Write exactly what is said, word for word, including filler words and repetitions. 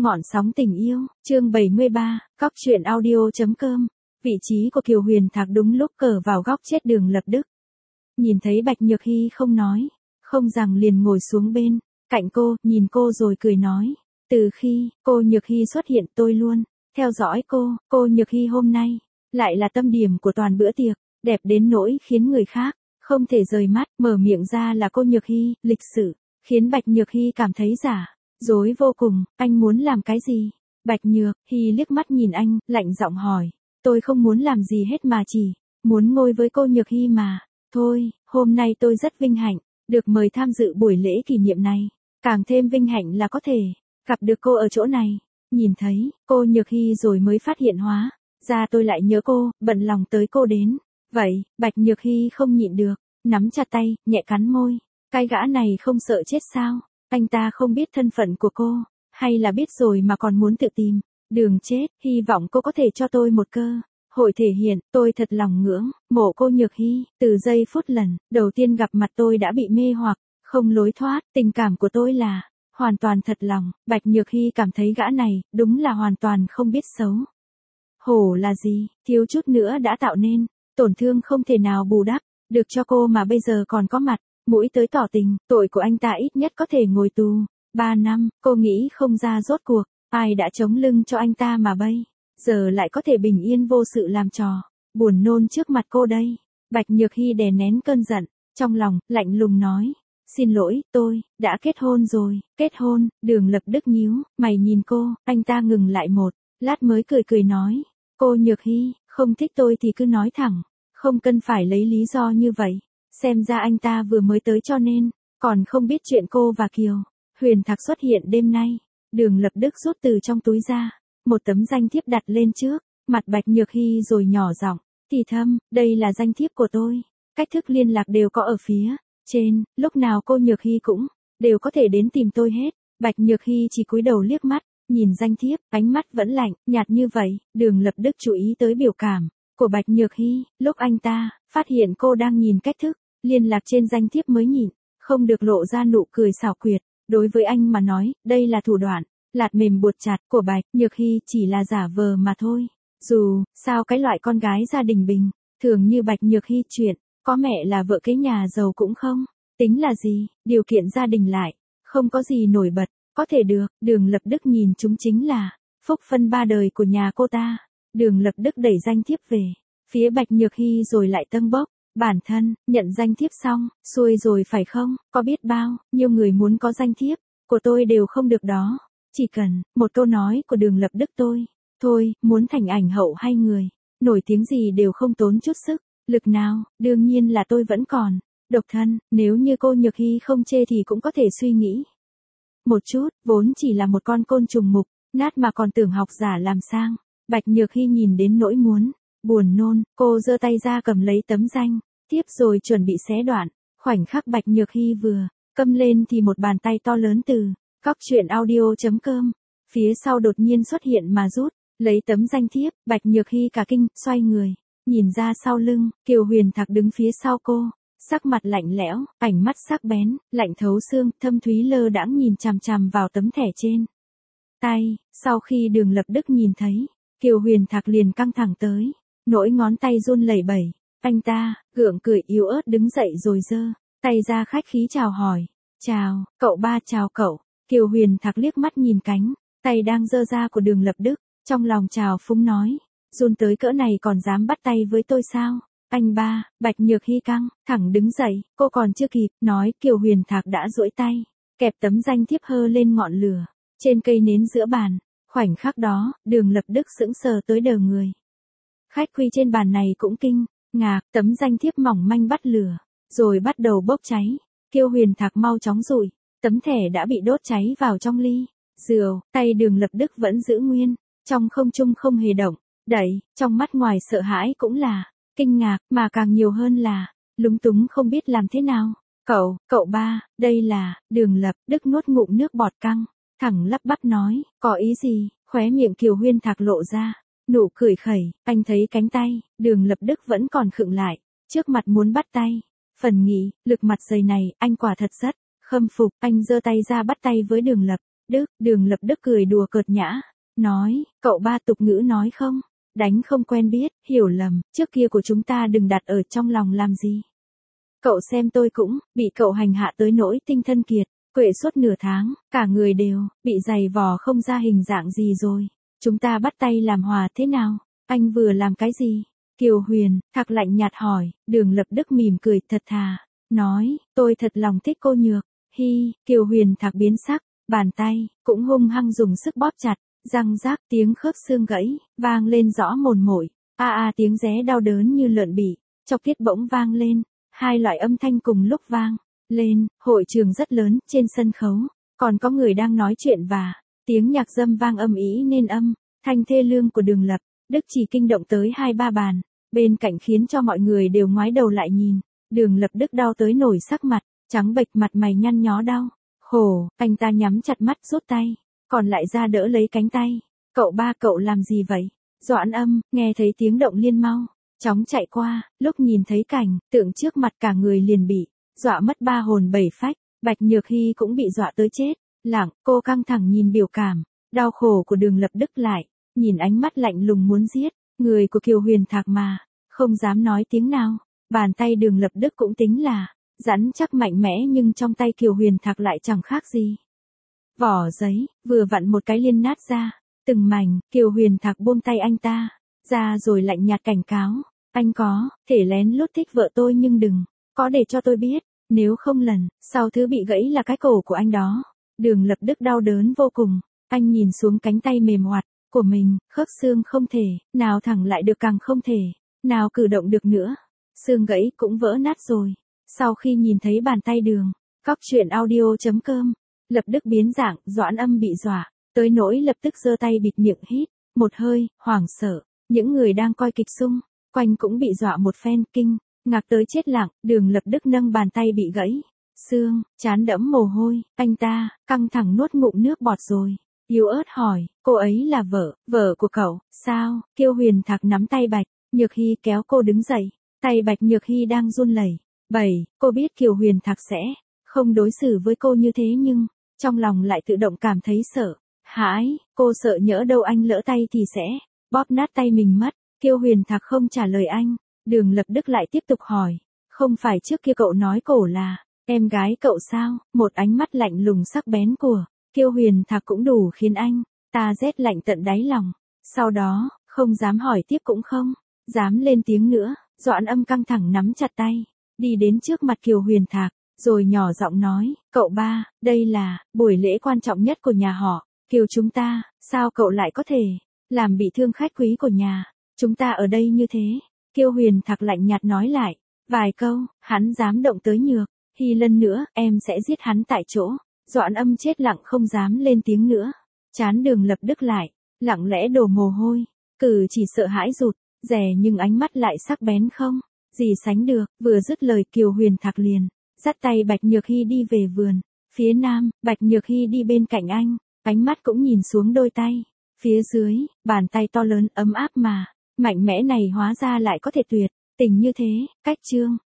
Ngọn sóng tình yêu, chương bảy mươi ba, Cóc truyện audio.com. Vị trí của Kiều Huyền Thạc đúng lúc cờ vào góc chết Đường Lập Đức. Nhìn thấy Bạch Nhược Hy không nói, không rằng liền ngồi xuống bên cạnh cô, nhìn cô rồi cười nói. Từ khi cô Nhược Hy xuất hiện tôi luôn theo dõi cô, cô Nhược Hy hôm nay lại là tâm điểm của toàn bữa tiệc, đẹp đến nỗi khiến người khác không thể rời mắt, mở miệng ra là cô Nhược Hy, lịch sự, khiến Bạch Nhược Hy cảm thấy giả dối vô cùng. Anh muốn làm cái gì? Bạch Nhược Hy liếc mắt nhìn anh, lạnh giọng hỏi. Tôi không muốn làm gì hết mà chỉ muốn ngồi với cô Nhược Hy mà. Thôi, hôm nay tôi rất vinh hạnh được mời tham dự buổi lễ kỷ niệm này. Càng thêm vinh hạnh là có thể gặp được cô ở chỗ này. Nhìn thấy cô Nhược Hy rồi mới phát hiện hóa ra tôi lại nhớ cô, bận lòng tới cô đến. Vậy, Bạch Nhược Hy không nhịn được, nắm chặt tay, nhẹ cắn môi. Cái gã này không sợ chết sao? Anh ta không biết thân phận của cô, hay là biết rồi mà còn muốn tự tìm đường chết? Hy vọng cô có thể cho tôi một cơ hội thể hiện. Tôi thật lòng ngưỡng mộ cô Nhược Hy. Từ giây phút lần đầu tiên gặp mặt tôi đã bị mê hoặc, không lối thoát. Tình cảm của tôi là hoàn toàn thật lòng. Bạch Nhược Hy cảm thấy gã này đúng là hoàn toàn không biết xấu hổ là gì, thiếu chút nữa đã tạo nên tổn thương không thể nào bù đắp được cho cô mà bây giờ còn có mặt mũi tới tỏ tình. Tội của anh ta ít nhất có thể ngồi tù ba năm. Cô nghĩ không ra rốt cuộc ai đã chống lưng cho anh ta mà bây giờ lại có thể bình yên vô sự làm trò buồn nôn trước mặt cô đây. Bạch Nhược Hy đè nén cơn giận trong lòng, lạnh lùng nói. Xin lỗi, tôi đã kết hôn rồi. Kết hôn? Đường Lập Đức nhíu mày nhìn cô. Anh ta ngừng lại một lát mới cười cười nói. Cô Nhược Hy, không thích tôi thì cứ nói thẳng, không cần phải lấy lý do như vậy. Xem ra anh ta vừa mới tới cho nên còn không biết chuyện cô và Kiều Huyền Thạc xuất hiện đêm nay. Đường Lập Đức rút từ trong túi ra một tấm danh thiếp đặt lên trước mặt Bạch Nhược Hy rồi nhỏ giọng thì thầm, đây là danh thiếp của tôi, cách thức liên lạc đều có ở phía trên, lúc nào cô Nhược Hy cũng đều có thể đến tìm tôi hết. Bạch Nhược Hy chỉ cúi đầu liếc mắt nhìn danh thiếp, ánh mắt vẫn lạnh nhạt như vậy. Đường Lập Đức chú ý tới biểu cảm của Bạch Nhược Hy lúc anh ta phát hiện cô đang nhìn cách thức liên lạc trên danh thiếp mới nhịn không được lộ ra nụ cười xảo quyệt. Đối với anh mà nói, đây là thủ đoạn lạt mềm buộc chặt của Bạch Nhược Hy chỉ là giả vờ mà thôi. Dù sao cái loại con gái gia đình bình thường như Bạch Nhược Hy chuyện có mẹ là vợ kế nhà giàu cũng không tính là gì, điều kiện gia đình lại không có gì nổi bật có thể được. Đường Lập Đức nhìn chúng chính là phúc phân ba đời của nhà cô ta. Đường Lập Đức đẩy danh thiếp về phía Bạch Nhược Hy rồi lại tâng bốc bản thân. Nhận danh thiếp xong, xuôi rồi phải không? Có biết bao nhiêu người muốn có danh thiếp của tôi đều không được đó. Chỉ cần một câu nói của Đường Lập Đức tôi thôi, muốn thành ảnh hậu hay người nổi tiếng gì đều không tốn chút sức lực nào. Đương nhiên là tôi vẫn còn độc thân, nếu như cô Nhược Hy không chê thì cũng có thể suy nghĩ một chút. Vốn chỉ là một con côn trùng mục nát mà còn tưởng học giả làm sang. Bạch Nhược Hy nhìn đến nỗi muốn buồn nôn, cô giơ tay ra cầm lấy tấm danh thiếp rồi chuẩn bị xé đoạn. Khoảnh khắc Bạch Nhược Hy vừa câm lên thì một bàn tay to lớn từ Cóc truyện audio.com phía sau đột nhiên xuất hiện mà rút lấy tấm danh thiếp. Bạch Nhược Hy cả kinh, xoay người nhìn ra sau lưng, Kiều Huyền Thạc đứng phía sau cô, sắc mặt lạnh lẽo, ánh mắt sắc bén, lạnh thấu xương, thâm thúy lơ đãng nhìn chằm chằm vào tấm thẻ trên tay. Sau khi Đường Lập Đức nhìn thấy, Kiều Huyền Thạc liền căng thẳng tới nỗi ngón tay run lẩy bẩy. Anh ta gượng cười yếu ớt đứng dậy rồi giơ tay ra khách khí chào hỏi. Chào, cậu ba. Chào cậu. Kiều Huyền Thạc liếc mắt nhìn cánh tay đang giơ ra của Đường Lập Đức, trong lòng trào phúng nói. Run tới cỡ này còn dám bắt tay với tôi sao? Anh ba. Bạch Nhược Hy căng thẳng đứng dậy, cô còn chưa kịp nói, Kiều Huyền Thạc đã duỗi tay kẹp tấm danh thiếp hơ lên ngọn lửa trên cây nến giữa bàn. Khoảnh khắc đó, Đường Lập Đức sững sờ tới đờ người. Khách quy trên bàn này cũng kinh ngạc, tấm danh thiếp mỏng manh bắt lửa rồi bắt đầu bốc cháy. Kiều Huyền Thạc mau chóng rụi tấm thẻ đã bị đốt cháy vào trong ly rượu. Tay Đường Lập Đức vẫn giữ nguyên trong không trung không hề động đậy, trong mắt ngoài sợ hãi cũng là kinh ngạc, mà càng nhiều hơn là lúng túng không biết làm thế nào. Cậu, cậu ba, đây là. Đường Lập Đức nuốt ngụm nước bọt căng thẳng lắp bắp nói. Có ý gì? Khóe miệng Kiều Huyền Thạc lộ ra nụ cười khẩy. Anh thấy cánh tay Đường Lập Đức vẫn còn khựng lại trước mặt muốn bắt tay. Phần nghĩ lực mặt dày này anh quả thật rất khâm phục. Anh giơ tay ra bắt tay với Đường Lập Đức, Đường Lập Đức cười đùa cợt nhã, nói, cậu ba tục ngữ nói không, đánh không quen biết, hiểu lầm, trước kia của chúng ta đừng đặt ở trong lòng làm gì. Cậu xem tôi cũng, bị cậu hành hạ tới nỗi tinh thần kiệt, quệ suốt nửa tháng, cả người đều, bị giày vò không ra hình dạng gì rồi. Chúng ta bắt tay làm hòa thế nào? Anh vừa làm cái gì? Kiều Huyền, Thạc lạnh nhạt hỏi, Đường Lập Đức mỉm cười thật thà, nói, tôi thật lòng thích cô Nhược. Hi, Kiều Huyền Thạc biến sắc, bàn tay, cũng hung hăng dùng sức bóp chặt, răng rác tiếng khớp xương gãy, vang lên rõ mồn mỏi, a a tiếng ré đau đớn như lợn bị, chọc tiết bỗng vang lên, hai loại âm thanh cùng lúc vang lên, hội trường rất lớn, trên sân khấu, còn có người đang nói chuyện và tiếng nhạc dâm vang âm ý nên âm thanh thê lương của Đường Lập Đức chỉ kinh động tới hai ba bàn, bên cạnh khiến cho mọi người đều ngoái đầu lại nhìn. Đường Lập Đức đau tới nổi sắc mặt, trắng bệch mặt mày nhăn nhó đau, khổ, anh ta nhắm chặt mắt rút tay, còn lại ra đỡ lấy cánh tay. Cậu ba cậu làm gì vậy? Doãn Âm, nghe thấy tiếng động liên mau, chóng chạy qua, lúc nhìn thấy cảnh tượng trước mặt cả người liền bị dọa mất ba hồn bảy phách, Bạch Nhược Hy cũng bị dọa tới chết, lặng, cô căng thẳng nhìn biểu cảm đau khổ của Đường Lập Đức lại, nhìn ánh mắt lạnh lùng muốn giết người của Kiều Huyền Thạc mà không dám nói tiếng nào. Bàn tay Đường Lập Đức cũng tính là rắn chắc mạnh mẽ nhưng trong tay Kiều Huyền Thạc lại chẳng khác gì vỏ giấy, vừa vặn một cái liên nát ra từng mảnh. Kiều Huyền Thạc buông tay anh ta ra rồi lạnh nhạt cảnh cáo, anh có thể lén lút thích vợ tôi nhưng đừng có để cho tôi biết, nếu không lần sau thứ bị gãy là cái cổ của anh đó. Đường Lập Đức đau đớn vô cùng, anh nhìn xuống cánh tay mềm oặt của mình, khớp xương không thể nào thẳng lại được, càng không thể nào cử động được nữa, xương gãy cũng vỡ nát rồi. Sau khi nhìn thấy bàn tay Đường, Cóc truyện audio chấm com, Lập Đức biến dạng, Doãn Âm bị dọa tới nỗi lập tức giơ tay bịt miệng hít một hơi, hoảng sợ. Những người đang coi kịch xung quanh cũng bị dọa một phen, kinh ngạc tới chết lặng. Đường Lập Đức nâng bàn tay bị gãy xương, trán đẫm mồ hôi, anh ta căng thẳng nuốt ngụm nước bọt rồi yếu ớt hỏi, cô ấy là vợ vợ của cậu sao? Kiều Huyền Thạc nắm tay Bạch Nhược Hy kéo cô đứng dậy, tay Bạch Nhược Hy đang run lẩy bẩy. Cô biết Kiều Huyền Thạc sẽ không đối xử với cô như thế nhưng trong lòng lại tự động cảm thấy sợ hãi. Cô sợ nhỡ đâu anh lỡ tay thì sẽ bóp nát tay mình mất. Kiều Huyền Thạc không trả lời anh. Đường Lập Đức lại tiếp tục hỏi, không phải trước kia cậu nói cổ là em gái cậu sao? Một ánh mắt lạnh lùng sắc bén của Kiều Huyền Thạc cũng đủ khiến anh ta rét lạnh tận đáy lòng. Sau đó, không dám hỏi tiếp cũng không dám lên tiếng nữa. Doãn Âm căng thẳng nắm chặt tay, đi đến trước mặt Kiều Huyền Thạc, rồi nhỏ giọng nói, cậu ba, đây là buổi lễ quan trọng nhất của nhà họ Kiều chúng ta, sao cậu lại có thể làm bị thương khách quý của nhà chúng ta ở đây như thế? Kiều Huyền Thạc lạnh nhạt nói lại vài câu, hắn dám động tới Nhược Hy lần nữa, em sẽ giết hắn tại chỗ. Doãn Âm chết lặng không dám lên tiếng nữa. Trán Đường Lập Đức lại lặng lẽ đổ mồ hôi, cử chỉ sợ hãi rụt rè nhưng ánh mắt lại sắc bén không gì sánh được. Vừa dứt lời Kiều Huyền Thạc liền dắt tay Bạch Nhược Hy đi về vườn phía nam. Bạch Nhược Hy đi bên cạnh anh, ánh mắt cũng nhìn xuống đôi tay phía dưới, bàn tay to lớn ấm áp mà mạnh mẽ này hóa ra lại có thể tuyệt tình như thế. Cách chương